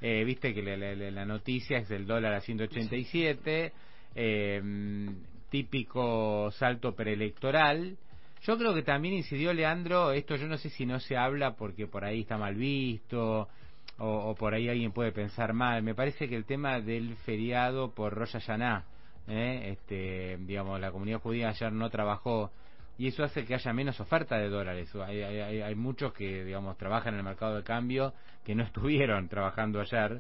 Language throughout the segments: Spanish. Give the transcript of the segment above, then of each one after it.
viste que la noticia es el dólar a 187, típico salto preelectoral. Yo creo que también incidió, Leandro, esto yo no sé si no se habla porque por ahí está mal visto, o por ahí alguien puede pensar mal. Me parece que el tema del feriado por Rosh Hashanah, digamos, la comunidad judía ayer no trabajó, y eso hace que haya menos oferta de dólares. Hay muchos que, digamos, trabajan en el mercado de cambio que no estuvieron trabajando ayer,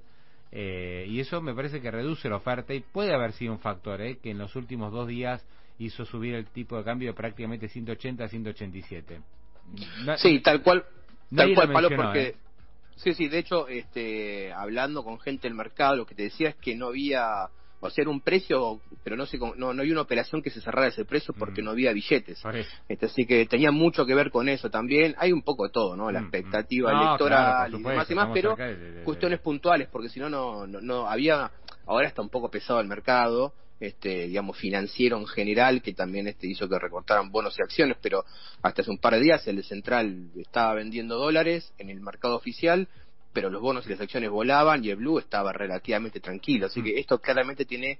y eso me parece que reduce la oferta, y puede haber sido un factor, que en los últimos 2 días hizo subir el tipo de cambio de prácticamente 180 a 187. Sí, tal cual, Pablo, mencionó, porque sí, de hecho, hablando con gente del mercado, lo que te decía es que no había, o sea, era un precio, pero no había una operación que se cerrara ese precio porque no había billetes. Así que tenía mucho que ver con eso también. Hay un poco de todo, ¿no? La expectativa electoral, claro, y demás y más, pero cuestiones puntuales, porque si no, no había. Ahora está un poco pesado el mercado, digamos, financiero en general, que también hizo que recortaran bonos y acciones, pero hasta hace un par de días el Central estaba vendiendo dólares en el mercado oficial, pero los bonos y las acciones volaban y el blue estaba relativamente tranquilo. Así que esto claramente tiene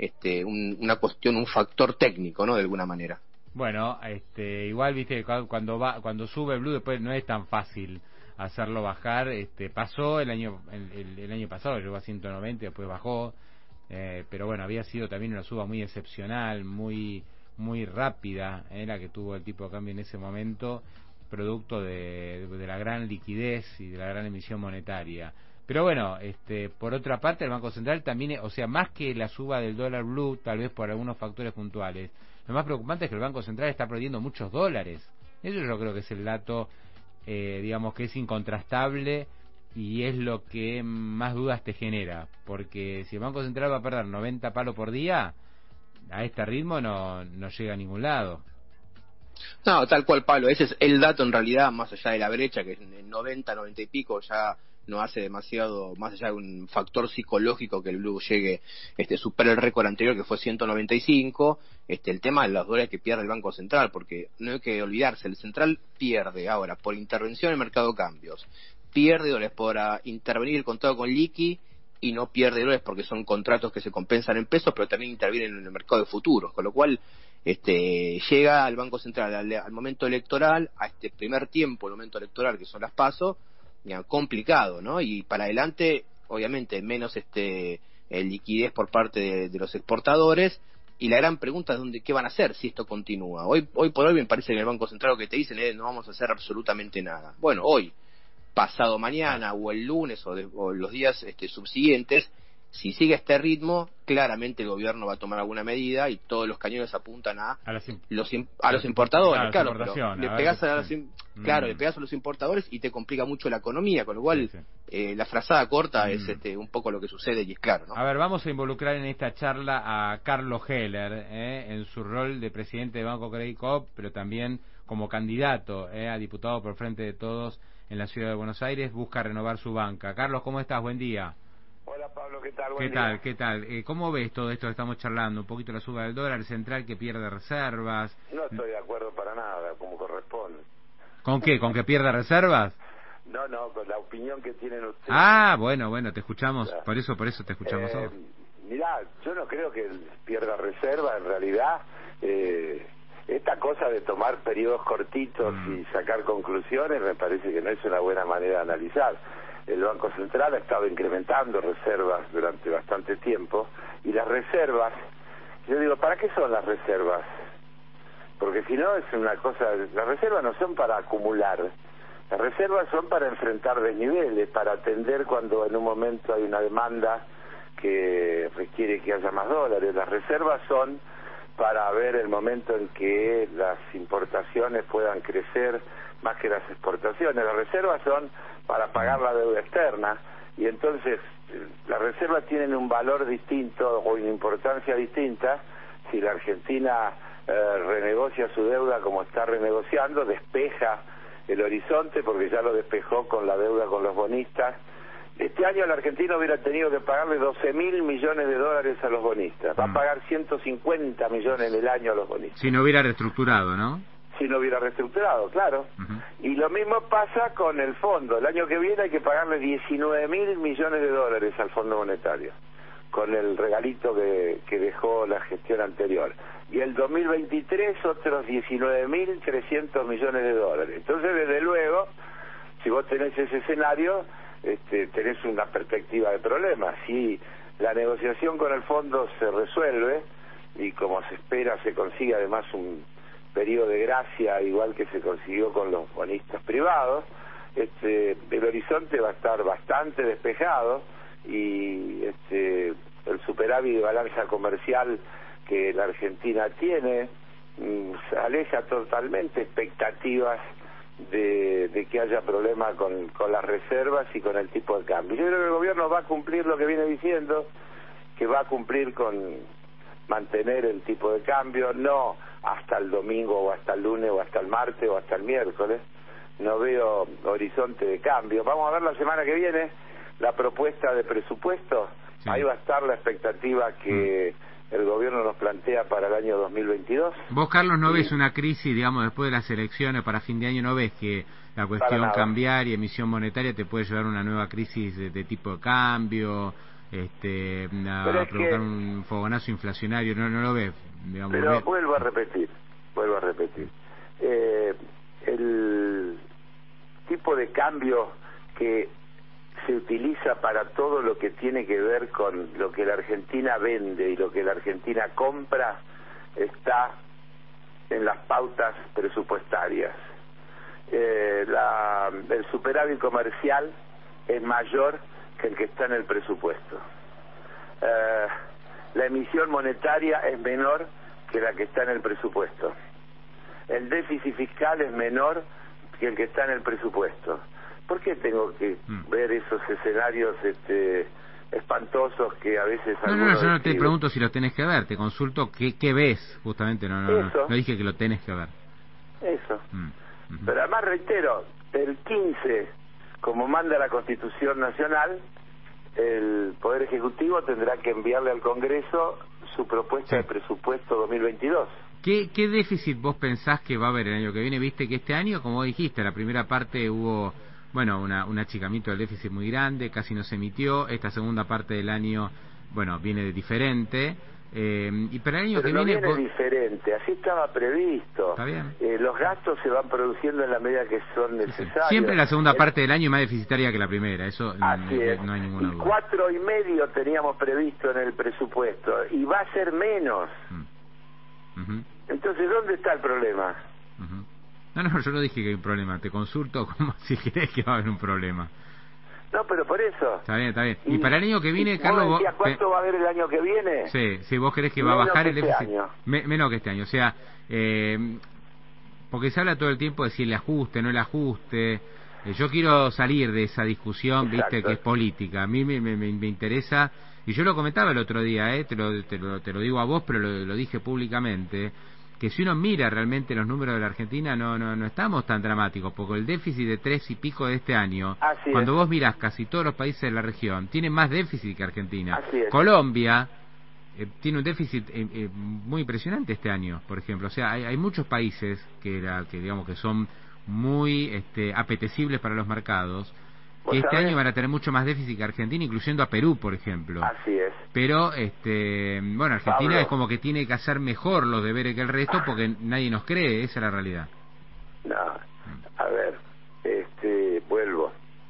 una cuestión, un factor técnico, ¿no? De alguna manera. Bueno, igual, viste, cuando sube el blue después no es tan fácil hacerlo bajar. Pasó el año pasado, llegó a 190, después bajó. Pero bueno, había sido también una suba muy excepcional, muy rápida, la que tuvo el tipo de cambio en ese momento, producto de la gran liquidez y de la gran emisión monetaria. Pero bueno, por otra parte, el Banco Central también, o sea, más que la suba del dólar blue, tal vez por algunos factores puntuales, lo más preocupante es que el Banco Central está perdiendo muchos dólares. Eso yo creo que es el dato, digamos, que es incontrastable, y es lo que más dudas te genera, porque si el Banco Central va a perder 90 palos por día, a este ritmo no llega a ningún lado. No, tal cual, Pablo, ese es el dato en realidad, más allá de la brecha, que es en 90 y pico, ya no hace demasiado, más allá de un factor psicológico que el blue llegue, supera el récord anterior que fue 195, el tema de los dólares que pierde el Banco Central, porque no hay que olvidarse, el Central pierde ahora por intervención en el mercado de cambios, pierde dólares por intervenir el contrato con liqui, y no pierde dólares porque son contratos que se compensan en pesos, pero también intervienen en el mercado de futuros, con lo cual llega al Banco Central al momento electoral, a este primer tiempo, el momento electoral, que son las PASO, complicado, ¿no? Y para adelante, obviamente, menos liquidez por parte de los exportadores, y la gran pregunta es qué van a hacer si esto continúa. Hoy por hoy me parece que en el Banco Central lo que te dicen es no vamos a hacer absolutamente nada. Bueno, hoy, pasado mañana o el lunes o los días subsiguientes, si sigue este ritmo, claramente el gobierno va a tomar alguna medida y todos los cañones apuntan a los importadores, claro, pero le pegás a los importadores y te complica mucho la economía, con lo cual la frazada corta es un poco lo que sucede y es claro, ¿no? A ver, vamos a involucrar en esta charla a Carlos Heller, en su rol de presidente de Banco Credit Coop, pero también como candidato a diputado por Frente de Todos en la ciudad de Buenos Aires. Busca renovar su banca. Carlos, ¿cómo estás? Buen día. Hola Pablo, ¿qué tal? Buen día. ¿Qué tal? ¿Cómo ves todo esto que estamos charlando? Un poquito la suba del dólar, el central que pierde reservas. No estoy de acuerdo para nada, como corresponde. ¿Con qué? ¿Con que pierda reservas? No, con la opinión que tienen ustedes. Ah, bueno, te escuchamos. Claro. Por eso te escuchamos todos. Mirá, yo no creo que pierda reserva, en realidad. Esta cosa de tomar periodos cortitos y sacar conclusiones me parece que no es una buena manera de analizar. El Banco Central ha estado incrementando reservas durante bastante tiempo, y las reservas, yo digo, ¿para qué son las reservas? Porque si no es una cosa, las reservas no son para acumular, las reservas son para enfrentar desniveles, para atender cuando en un momento hay una demanda que requiere que haya más dólares. Las reservas son para ver el momento en que las importaciones puedan crecer más que las exportaciones. Las reservas son para pagar la deuda externa, y entonces las reservas tienen un valor distinto o una importancia distinta si la Argentina renegocia su deuda como está renegociando, despeja el horizonte, porque ya lo despejó con la deuda con los bonistas. Este año la Argentina hubiera tenido que pagarle 12.000 millones de dólares a los bonistas. Va a pagar 150 millones en el año a los bonistas. Si no hubiera reestructurado, ¿no? si no hubiera reestructurado, claro. Y lo mismo pasa con el fondo. El año que viene hay que pagarle 19.000 millones de dólares al Fondo Monetario, con el regalito que dejó la gestión anterior. Y el 2023 otros 19.300 millones de dólares. Entonces, desde luego, si vos tenés ese escenario, tenés una perspectiva de problema. Si la negociación con el fondo se resuelve, y como se espera se consigue además un periodo de gracia igual que se consiguió con los bonistas privados, el horizonte va a estar bastante despejado y el superávit de balanza comercial que la Argentina tiene aleja totalmente expectativas de que haya problemas con las reservas y con el tipo de cambio. Yo creo que el gobierno va a cumplir lo que viene diciendo, que va a cumplir con mantener el tipo de cambio, no hasta el domingo o hasta el lunes o hasta el martes o hasta el miércoles. No veo horizonte de cambio. Vamos a ver la semana que viene la propuesta de presupuesto. Sí. Ahí va a estar la expectativa que el gobierno nos plantea para el año 2022. Vos, Carlos, ¿no ves una crisis, digamos, después de las elecciones para fin de año? ¿No ves que la cuestión cambiar y emisión monetaria te puede llevar a una nueva crisis de tipo de cambio, a provocar un fogonazo inflacionario? ¿No lo ves? Digamos, pero vuelvo a repetir. El tipo de cambio que se utiliza para todo lo que tiene que ver con lo que la Argentina vende y lo que la Argentina compra está en las pautas presupuestarias. El superávit comercial es mayor que el que está en el presupuesto. La emisión monetaria es menor que la que está en el presupuesto. El déficit fiscal es menor que el que está en el presupuesto. ¿Por qué tengo que ver esos escenarios espantosos que a veces algunos yo no te pregunto si lo tenés que ver, te consulto qué ves, justamente, no dije que lo tenés que ver. Eso. Pero además reitero, el 15, como manda la Constitución Nacional, el Poder Ejecutivo tendrá que enviarle al Congreso su propuesta de presupuesto 2022. ¿Qué déficit vos pensás que va a haber el año que viene? Viste que este año, como dijiste, la primera parte hubo, bueno, un achicamiento del déficit muy grande, casi no se emitió. Esta segunda parte del año, bueno, viene diferente. Y para el año que viene diferente, así estaba previsto. Está bien. Los gastos se van produciendo en la medida que son necesarios. Siempre la segunda parte del año es más deficitaria que la primera, eso no hay ninguna duda. 4,5 teníamos previsto en el presupuesto y va a ser menos. Entonces, ¿dónde está el problema? No, yo no dije que hay un problema, te consulto como si crees que va a haber un problema. No, pero por eso. Está bien. Y para el año que viene, Carlos... ¿Cuánto va a haber el año que viene? Sí, vos crees que va a bajar el déficit. Año. Menos que este año, o sea, porque se habla todo el tiempo de si el ajuste, no el ajuste. Yo quiero salir de esa discusión, viste, que es política. A mí me interesa, y yo lo comentaba el otro día, te lo digo a vos, pero lo dije públicamente, que si uno mira realmente los números de la Argentina no estamos tan dramáticos, porque el déficit de 3 y pico de este año, cuando vos mirás casi todos los países de la región, tienen más déficit que Argentina. Colombia tiene un déficit muy impresionante este año, por ejemplo. O sea, hay muchos países que digamos que son muy apetecibles para los mercados, que este año van a tener mucho más déficit que Argentina, incluyendo a Perú, por ejemplo. Así es. Pero, bueno, Argentina Pablo, es como que tiene que hacer mejor los deberes que el resto porque nadie nos cree, esa es la realidad. No, a ver, vuelvo.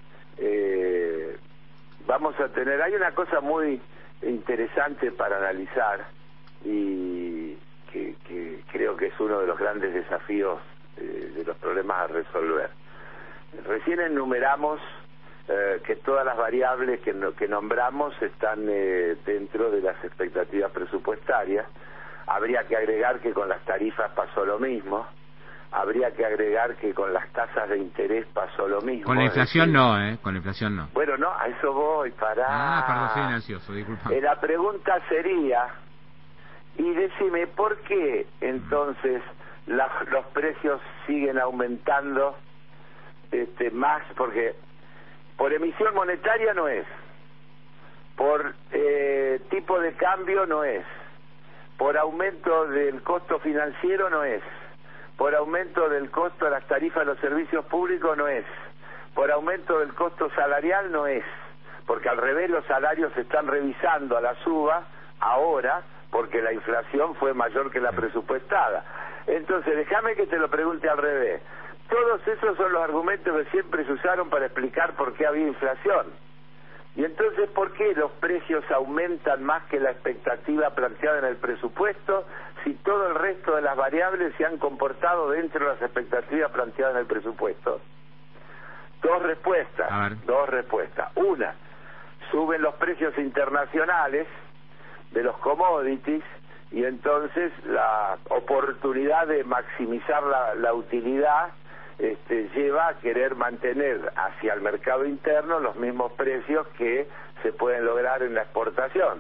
Vamos a tener, hay una cosa muy interesante para analizar y que creo que es uno de los grandes desafíos de los problemas a resolver. Recién enumeramos que todas las variables que nombramos están dentro de las expectativas presupuestarias. Habría que agregar que con las tarifas pasó lo mismo. Habría que agregar que con las tasas de interés pasó lo mismo. Con la inflación no, con la inflación no. Bueno, no, a eso voy, perdón, soy ansioso, disculpa. La pregunta sería, y decime, ¿por qué entonces los precios siguen aumentando más? Porque por emisión monetaria no es, por tipo de cambio no es, por aumento del costo financiero no es, por aumento del costo de las tarifas de los servicios públicos no es, por aumento del costo salarial no es, porque al revés los salarios se están revisando a la suba ahora porque la inflación fue mayor que la presupuestada. Entonces déjame que te lo pregunte al revés. Todos esos son los argumentos que siempre se usaron para explicar por qué había inflación. Y entonces, ¿por qué los precios aumentan más que la expectativa planteada en el presupuesto si todo el resto de las variables se han comportado dentro de las expectativas planteadas en el presupuesto? Dos respuestas. Una, suben los precios internacionales de los commodities y entonces la oportunidad de maximizar la utilidad lleva a querer mantener hacia el mercado interno los mismos precios que se pueden lograr en la exportación.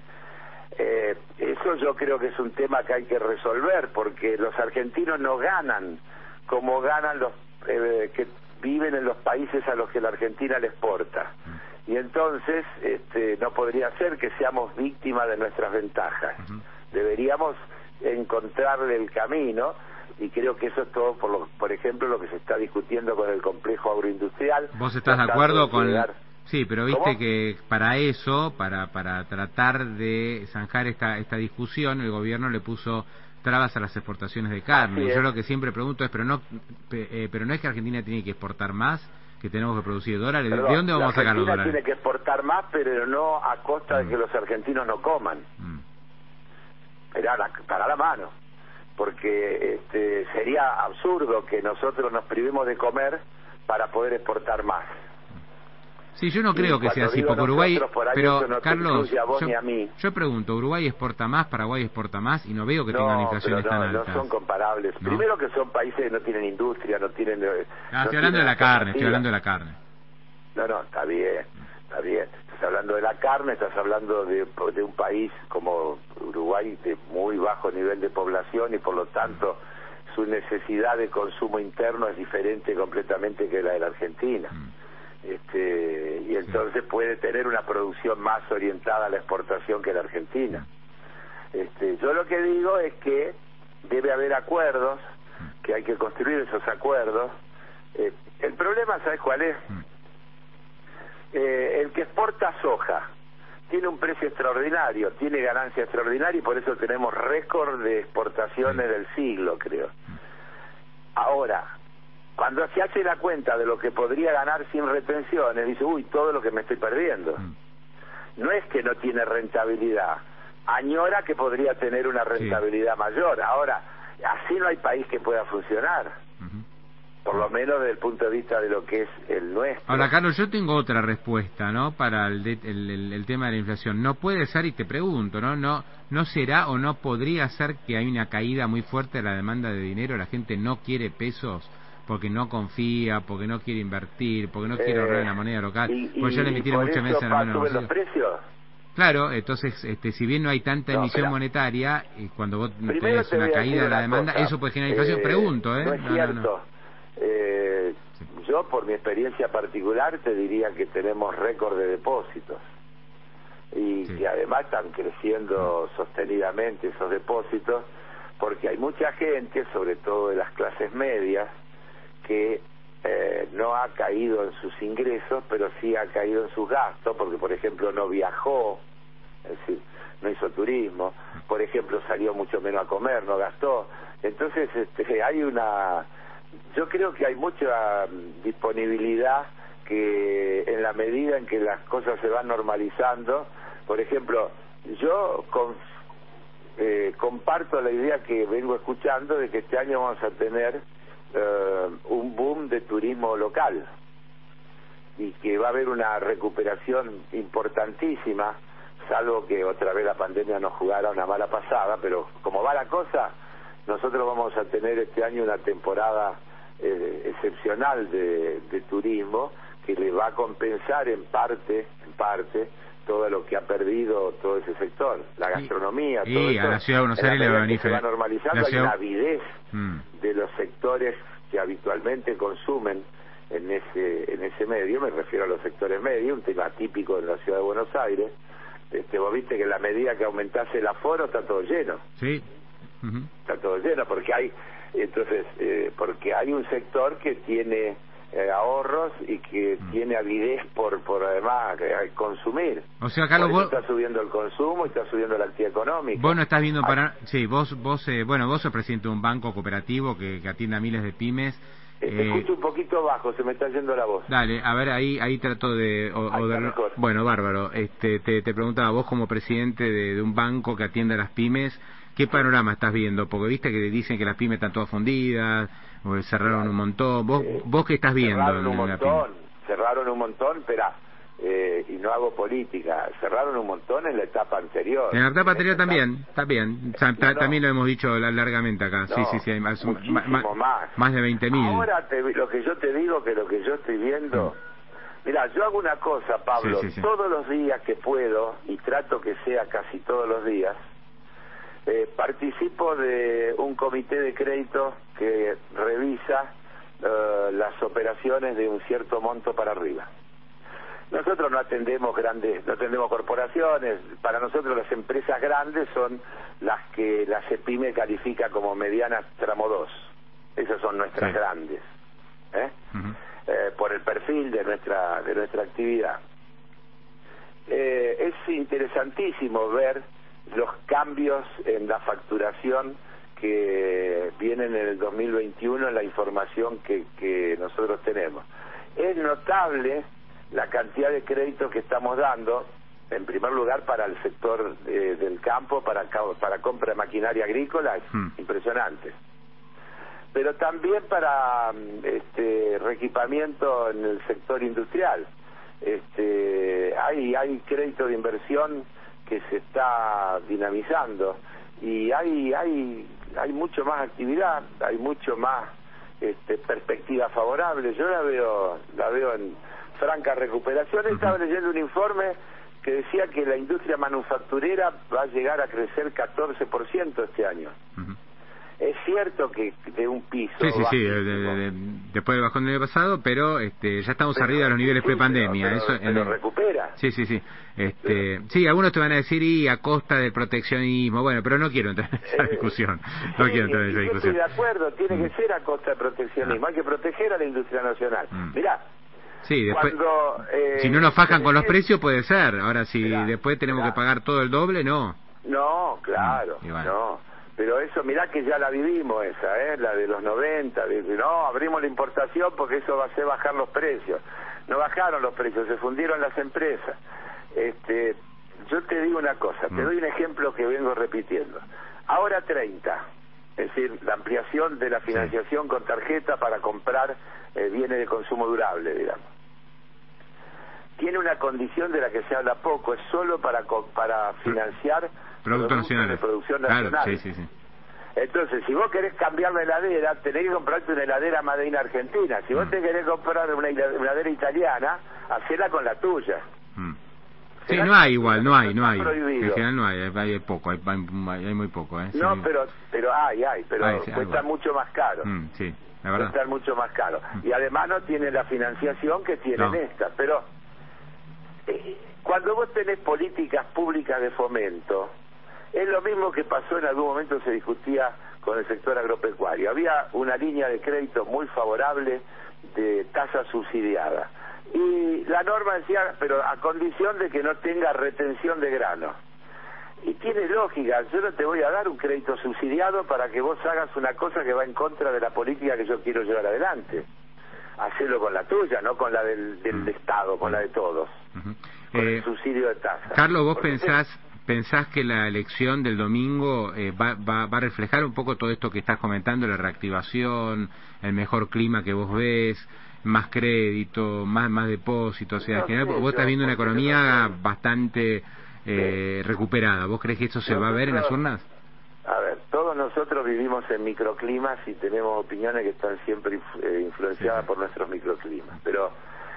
Eso yo creo que es un tema que hay que resolver, porque los argentinos no ganan como ganan los que viven en los países a los que la Argentina le exporta. Y entonces no podría ser que seamos víctimas de nuestras ventajas. Deberíamos encontrarle el camino. Y creo que eso es todo, por ejemplo, lo que se está discutiendo con el complejo agroindustrial. ¿Vos estás de acuerdo con...? Sí, pero viste que para eso, para tratar de zanjar esta discusión, el gobierno le puso trabas a las exportaciones de carne. Y yo lo que siempre pregunto es, pero no es que Argentina tiene que exportar más, que tenemos que producir dólares. Perdón, ¿de dónde vamos a sacar los dólares? Argentina tiene que exportar más, pero no a costa de que los argentinos no coman. Para la mano. Porque sería absurdo que nosotros nos privemos de comer para poder exportar más. Sí, yo no creo que sea así, porque Uruguay... Pero, no Carlos, yo pregunto, ¿Uruguay exporta más, Paraguay exporta más? Y no veo que tengan inflaciones tan altas. No son comparables. ¿No? Primero que son países que no tienen industria, no tienen... estoy hablando de la carne, No, está bien. Estás hablando de la carne, estás hablando de un país como Uruguay de muy bajo nivel de población y por lo tanto su necesidad de consumo interno es diferente completamente que la de la Argentina. Y entonces puede tener una producción más orientada a la exportación que la Argentina. Yo lo que digo es que debe haber acuerdos, que hay que construir esos acuerdos. El problema, ¿sabes cuál es? El que exporta soja tiene un precio extraordinario, tiene ganancia extraordinaria y por eso tenemos récord de exportaciones del siglo, creo. Ahora, cuando se hace la cuenta de lo que podría ganar sin retenciones, dice, todo lo que me estoy perdiendo. No es que no tiene rentabilidad, añora que podría tener una rentabilidad mayor. Ahora, así no hay país que pueda funcionar. Por lo menos desde el punto de vista de lo que es el nuestro. Ahora, Carlos, yo tengo otra respuesta, ¿no? Para el tema de la inflación. No puede ser, y te pregunto, ¿no será o no podría ser que hay una caída muy fuerte de la demanda de dinero? La gente no quiere pesos porque no confía, porque no quiere invertir, porque no quiere ahorrar en la moneda local. Pues ya le emitieron muchas veces en la moneda local. ¿Suben los precios? Claro, entonces, si bien no hay tanta emisión monetaria, cuando vos tenés una caída de la demanda, eso puede generar inflación. Pregunto, No es cierto. Yo por mi experiencia particular te diría que tenemos récord de depósitos y que además están creciendo sostenidamente esos depósitos porque hay mucha gente, sobre todo de las clases medias, que no ha caído en sus ingresos pero sí ha caído en sus gastos porque por ejemplo no viajó, es decir, no hizo turismo, por ejemplo salió mucho menos a comer, no gastó. Entonces hay yo creo que hay mucha disponibilidad que en la medida en que las cosas se van normalizando, por ejemplo, yo comparto la idea que vengo escuchando de que este año vamos a tener un boom de turismo local y que va a haber una recuperación importantísima, salvo que otra vez la pandemia nos jugara una mala pasada, pero como va la cosa, nosotros vamos a tener este año una temporada excepcional de turismo que le va a compensar en parte todo lo que ha perdido todo ese sector, la gastronomía, todo eso. A la ciudad de Buenos Aires le va a venir. Se va normalizando, hay una avidez de los sectores que habitualmente consumen en ese medio, me refiero a los sectores medios, un tema típico en la ciudad de Buenos Aires. Vos viste que en la medida que aumentase el aforo está todo lleno. Sí. Está todo lleno porque hay Entonces, porque hay un sector que tiene ahorros y que tiene avidez por además consumir. O sea, Carlos, vos está subiendo el consumo y está subiendo la actividad económica. Vos no estás viendo para... Sí, vos sos presidente de un banco cooperativo que atiende a miles de pymes. Te escucho un poquito bajo, se me está yendo la voz. Dale, a ver, ahí trato de... Mejor. Bueno, bárbaro. Te preguntaba, vos como presidente de un banco que atiende a las pymes, ¿qué panorama estás viendo? Porque viste que dicen que las pymes están todas fundidas, o cerraron un montón. ¿Vos qué estás viendo? Cerraron un montón, espera, y no hago política, cerraron un montón en la etapa anterior. En la etapa anterior también. También lo hemos dicho largamente acá. No, sí, hay más de 20.000. Ahora lo que yo te digo, que lo que yo estoy viendo... Mira, yo hago una cosa, Pablo, todos los días que puedo, y trato que sea casi todos los días, participo de un comité de crédito que revisa las operaciones de un cierto monto para arriba. Nosotros no atendemos corporaciones. Para nosotros las empresas grandes son las que la CEPIME califica como medianas tramo 2. Esas son nuestras grandes, por el perfil de nuestra actividad. Es interesantísimo ver los cambios en la facturación que vienen en el 2021 en la información que nosotros tenemos. Es notable la cantidad de créditos que estamos dando, en primer lugar para el sector del campo, para compra de maquinaria agrícola, es impresionante. Pero también para reequipamiento en el sector industrial. Hay crédito de inversión que se está dinamizando y hay mucho más actividad, hay mucho más perspectiva favorable. Yo la veo en franca recuperación. Estaba leyendo un informe que decía que la industria manufacturera va a llegar a crecer 14% este año. Es cierto que de un piso después del bajón del año pasado, pero ya estamos arriba de los niveles prepandemia. Pero recupera. Sí, algunos te van a decir y a costa del proteccionismo, bueno, pero no quiero entrar en esa discusión. Yo estoy de acuerdo, tiene que ser a costa del proteccionismo. Hay que proteger a la industria nacional. Mirá, sí, después, si no nos fajan con los precios puede ser. Ahora, si después tenemos que pagar todo el doble, no. No, claro, no. Pero eso, mirá que ya la vivimos esa, la de los 90, no, abrimos la importación porque eso va a hacer bajar los precios. No bajaron los precios, se fundieron las empresas. Yo te digo una cosa, te doy un ejemplo que vengo repitiendo. Ahora 30, es decir, la ampliación de la financiación con tarjeta para comprar bienes de consumo durable, digamos. Tiene una condición de la que se habla poco, es solo para financiar productos de producción nacional. Claro, sí. Entonces, si vos querés cambiar la heladera, tenés que comprarte una heladera made in Argentina. Si vos te querés comprar una heladera italiana, hacela con la tuya. Sí, no hay igual, no hay. En general no hay poco, hay muy poco. No, pero hay, pero cuesta mucho más caro. Sí, la verdad. Cuesta mucho más caro. Y además no tiene la financiación que tienen estas. Pero cuando vos tenés políticas públicas de fomento, es lo mismo que pasó en algún momento, se discutía con el sector agropecuario. Había una línea de crédito muy favorable de tasa subsidiada. Y la norma decía, pero a condición de que no tenga retención de grano. Y tiene lógica, yo no te voy a dar un crédito subsidiado para que vos hagas una cosa que va en contra de la política que yo quiero llevar adelante. Hacelo con la tuya, no con la del Estado, con la de todos. Con el subsidio de tasa. Carlos, ¿vos pensás que la elección del domingo va a reflejar un poco todo esto que estás comentando, la reactivación, el mejor clima que vos ves, más crédito, más depósitos? O sea, en general vos estás viendo una economía bastante recuperada. ¿Vos crees que eso se va a ver en las urnas? A ver, todos nosotros vivimos en microclimas y tenemos opiniones que están siempre influenciadas por nuestros microclimas. Pero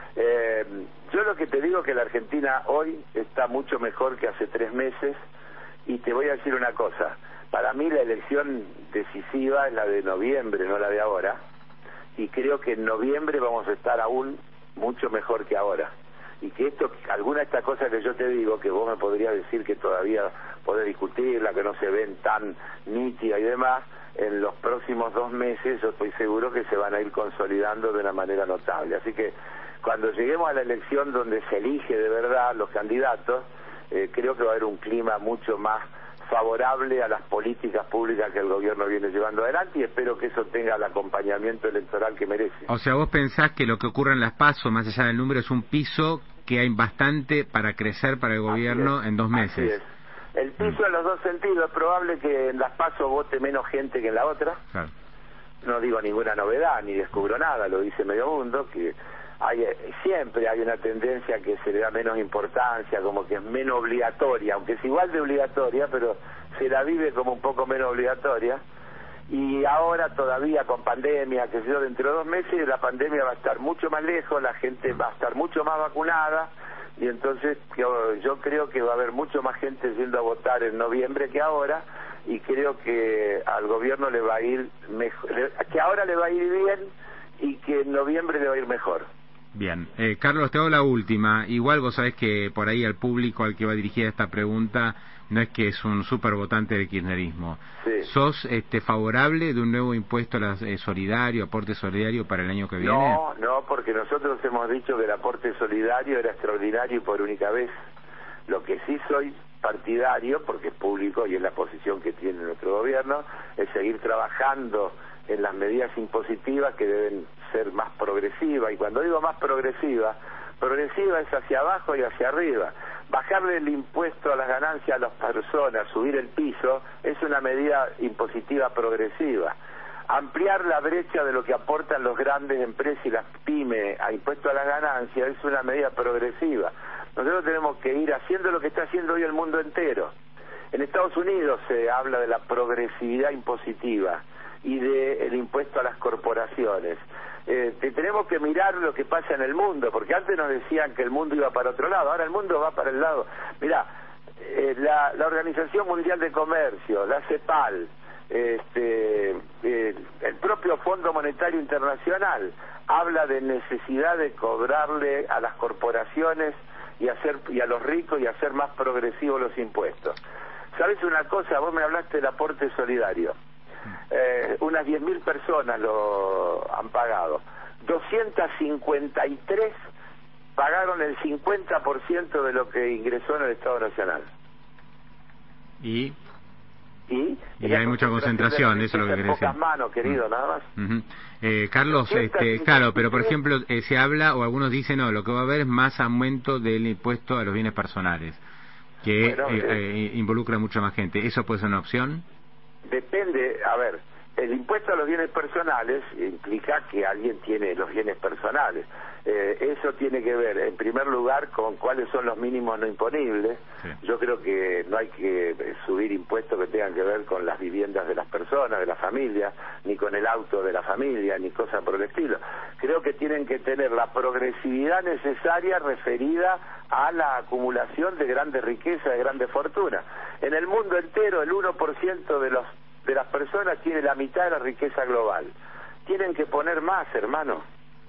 yo lo que te digo es que la Argentina hoy está mucho mejor que hace 3 meses, y te voy a decir una cosa. Para mí la elección decisiva es la de noviembre, no la de ahora, y creo que en noviembre vamos a estar aún mucho mejor que ahora. y que alguna de estas cosas que yo te digo, que vos me podrías decir que todavía podés discutirla, que no se ven tan nítidas y demás, en los próximos 2 meses yo estoy seguro que se van a ir consolidando de una manera notable. Así que cuando lleguemos a la elección donde se elige de verdad los candidatos, creo que va a haber un clima mucho más favorable a las políticas públicas que el gobierno viene llevando adelante, y espero que eso tenga el acompañamiento electoral que merece. O sea, vos pensás que lo que ocurre en las PASO, más allá del número, es un piso que hay bastante para crecer para el gobierno en 2 meses. Así es. El piso en los dos sentidos. Es probable que en las PASO vote menos gente que en la otra. Claro. No digo ninguna novedad, ni descubro nada, lo dice medio mundo, que siempre hay una tendencia que se le da menos importancia, como que es menos obligatoria, aunque es igual de obligatoria, pero se la vive como un poco menos obligatoria. Y ahora todavía con pandemia, que sé yo, dentro de 2 meses la pandemia va a estar mucho más lejos, la gente va a estar mucho más vacunada, y entonces yo creo que va a haber mucho más gente yendo a votar en noviembre que ahora, y creo que al gobierno le va a ir mejor, que ahora le va a ir bien y que en noviembre le va a ir mejor. Bien, Carlos, te hago la última. Igual vos sabés que por ahí al público al que va dirigida esta pregunta no es que es un súper votante del kirchnerismo. Sí. ¿Sos favorable de un nuevo impuesto solidario, aporte solidario para el año que viene? No, porque nosotros hemos dicho que el aporte solidario era extraordinario y por única vez. Lo que sí soy partidario, porque es público y es la posición que tiene nuestro gobierno, es seguir trabajando en las medidas impositivas que deben ser más progresivas. Y cuando digo más progresiva es hacia abajo y hacia arriba. Bajarle el impuesto a las ganancias a las personas, subir el piso, es una medida impositiva progresiva. Ampliar la brecha de lo que aportan los grandes empresas y las pymes a impuesto a las ganancias es una medida progresiva. Nosotros tenemos que ir haciendo lo que está haciendo hoy el mundo entero. En Estados Unidos se habla de la progresividad impositiva y del impuesto a las corporaciones. Tenemos que mirar lo que pasa en el mundo, porque antes nos decían que el mundo iba para otro lado, ahora el mundo va para el lado. Mirá, la Organización Mundial de Comercio, la CEPAL, el propio Fondo Monetario Internacional habla de necesidad de cobrarle a las corporaciones y a los ricos y hacer más progresivos los impuestos. ¿Sabes una cosa? Vos me hablaste del aporte solidario. Unas 10.000 personas lo han pagado. 253 pagaron el 50% de lo que ingresó en el Estado Nacional. Y hay mucha concentración, eso es lo que querés decir. Pocas manos, querido, nada más. Carlos, claro, pero por ejemplo, se habla, o algunos dicen, no, lo que va a haber es más aumento del impuesto a los bienes personales, que involucra mucha más gente. ¿Eso puede ser una opción? Depende, a ver, el impuesto a los bienes personales implica que alguien tiene los bienes personales. Eso tiene que ver, en primer lugar, con cuáles son los mínimos no imponibles. Sí. Yo creo que no hay que subir impuestos que tengan que ver con las viviendas de las personas, de la familia, ni con el auto de la familia, ni cosas por el estilo. Creo que tienen que tener la progresividad necesaria referida a la acumulación de grandes riquezas, de grandes fortunas. En el mundo entero, el 1% de las personas tiene la mitad de la riqueza global. Tienen que poner más, hermano.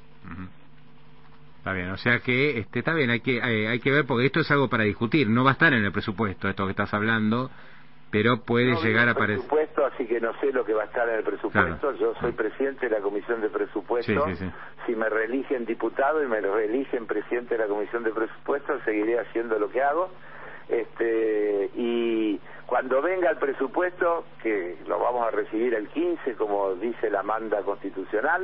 Está bien, o sea que está bien, hay que ver, porque esto es algo para discutir, no va a estar en el presupuesto esto que estás hablando, pero puede llegar a aparecer. Presupuesto, así que no sé lo que va a estar en el presupuesto. Claro. Yo soy presidente de la Comisión de Presupuesto. Sí. Si me reeligen diputado y me reeligen presidente de la Comisión de Presupuesto, seguiré haciendo lo que hago. Y cuando venga el presupuesto, que lo vamos a recibir el 15, como dice la manda constitucional,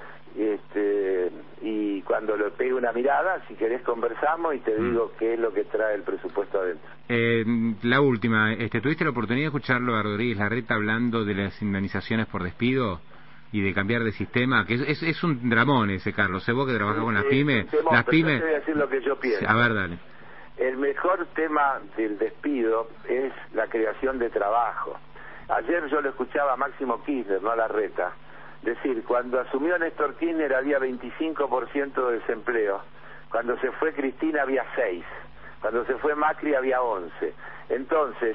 y cuando le pegue una mirada, si querés conversamos y te digo qué es lo que trae el presupuesto adentro. La última, ¿tuviste la oportunidad de escucharlo a Rodríguez Larreta hablando de las indemnizaciones por despido y de cambiar de sistema? Que es un dramón ese, Carlos. Vos que trabajás con las pymes. Las pymes. Te voy a decir lo que yo pienso. A ver, dale. El mejor tema del despido es la creación de trabajo. Ayer yo lo escuchaba a Máximo Kirchner, no a Larreta, decir, cuando asumió Néstor Kirchner había 25% de desempleo, cuando se fue Cristina había 6%, cuando se fue Macri había 11%. Entonces,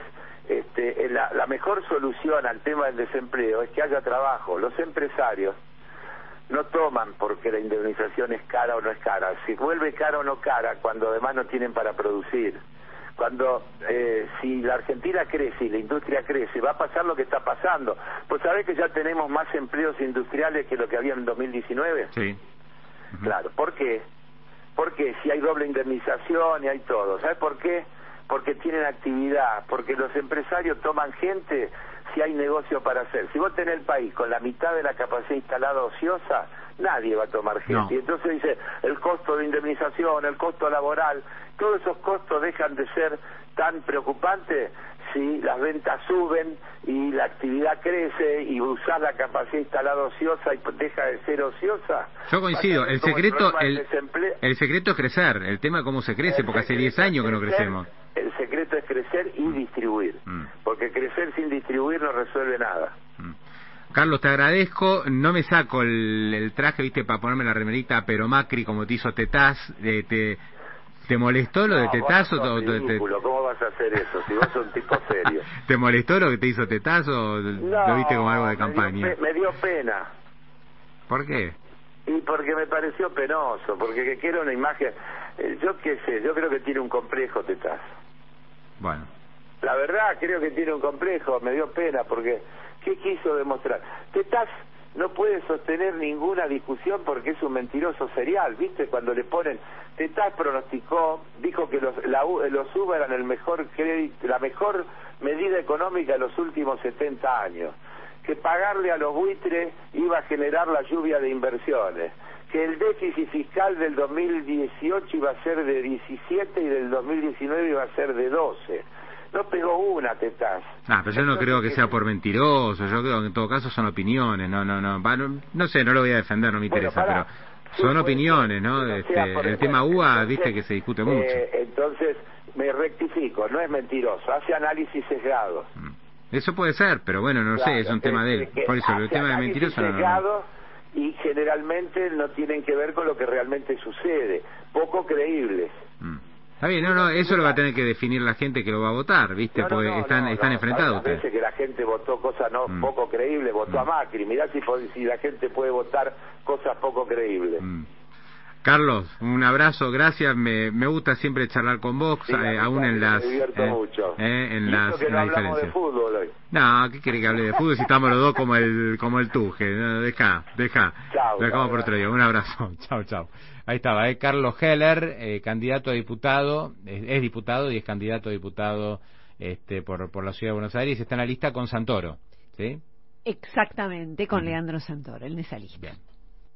la mejor solución al tema del desempleo es que haya trabajo. Los empresarios no toman porque la indemnización es cara o no es cara. Se vuelve cara o no cara cuando además no tienen para producir. Cuando si la Argentina crece y la industria crece, va a pasar lo que está pasando. Pues ¿sabés que ya tenemos más empleos industriales que lo que había en 2019? Sí. Claro, ¿por qué? Porque si hay doble indemnización y hay todo. ¿Sabes por qué? Porque tienen actividad, porque los empresarios toman gente si hay negocio para hacer. Si vos tenés el país con la mitad de la capacidad instalada ociosa, nadie va a tomar gente. No. Y entonces dice, el costo de indemnización, el costo laboral, todos esos costos dejan de ser tan preocupantes si las ventas suben y la actividad crece y usás la capacidad instalada ociosa y deja de ser ociosa. Yo coincido, el secreto es crecer, el tema es cómo se crece, porque hace 10 años que no crecemos. El secreto es crecer y distribuir, porque crecer sin distribuir no resuelve nada. Carlos, te agradezco, no me saco el traje, viste, para ponerme la remerita, pero Macri, como te hizo Tetaz, ¿te molestó lo de Tetaz? ¿Cómo vas a hacer eso si vos sos un tipo serio? ¿Te molestó lo que te hizo Tetaz o lo viste como algo de campaña? Me dio pena. ¿Por qué? Y porque me pareció penoso, porque que era una imagen, yo qué sé, yo creo que tiene un complejo Tetaz. Bueno. La verdad, creo que tiene un complejo, me dio pena, porque ¿qué quiso demostrar? Tetaz no puede sostener ninguna discusión porque es un mentiroso serial, ¿viste? Cuando le ponen, Tetaz pronosticó, dijo que los UBA eran el mejor crédito, la mejor medida económica de los últimos 70 años, que pagarle a los buitres iba a generar la lluvia de inversiones, que el déficit fiscal del 2018 iba a ser de 17 y del 2019 iba a ser de 12. No pegó una, Tetaz. Pero yo no creo que sea por mentiroso, yo creo que en todo caso son opiniones, no sé, no lo voy a defender, no me interesa, pero son opiniones, ¿no? El tema UBA, viste que se discute mucho. Entonces, me rectifico, no es mentiroso, hace análisis sesgados. Eso puede ser, pero bueno, no sé, es un tema de él. Por eso, el tema de mentiroso no. Y generalmente no tienen que ver con lo que realmente sucede, poco creíbles. Está bien, eso lo va a tener que definir la gente que lo va a votar, ¿viste? Porque están enfrentados ustedes. Parece que la gente votó cosas poco creíbles, votó a Macri. Mirá si la gente puede votar cosas poco creíbles. Carlos, un abrazo, gracias. Me gusta siempre charlar con vos, sí, aún en las... Me divierto mucho. En las que no hablamos de fútbol hoy. No, ¿qué quiere que hable de fútbol si estamos los dos como el Tuje? No, deja. Chau, lo dejamos por otro día. Un abrazo. Chau. Ahí estaba, Carlos Heller, candidato a diputado, es diputado y es candidato a diputado por la Ciudad de Buenos Aires, está en la lista con Santoro, ¿sí? Exactamente, con Leandro Santoro, en esa lista. Bien.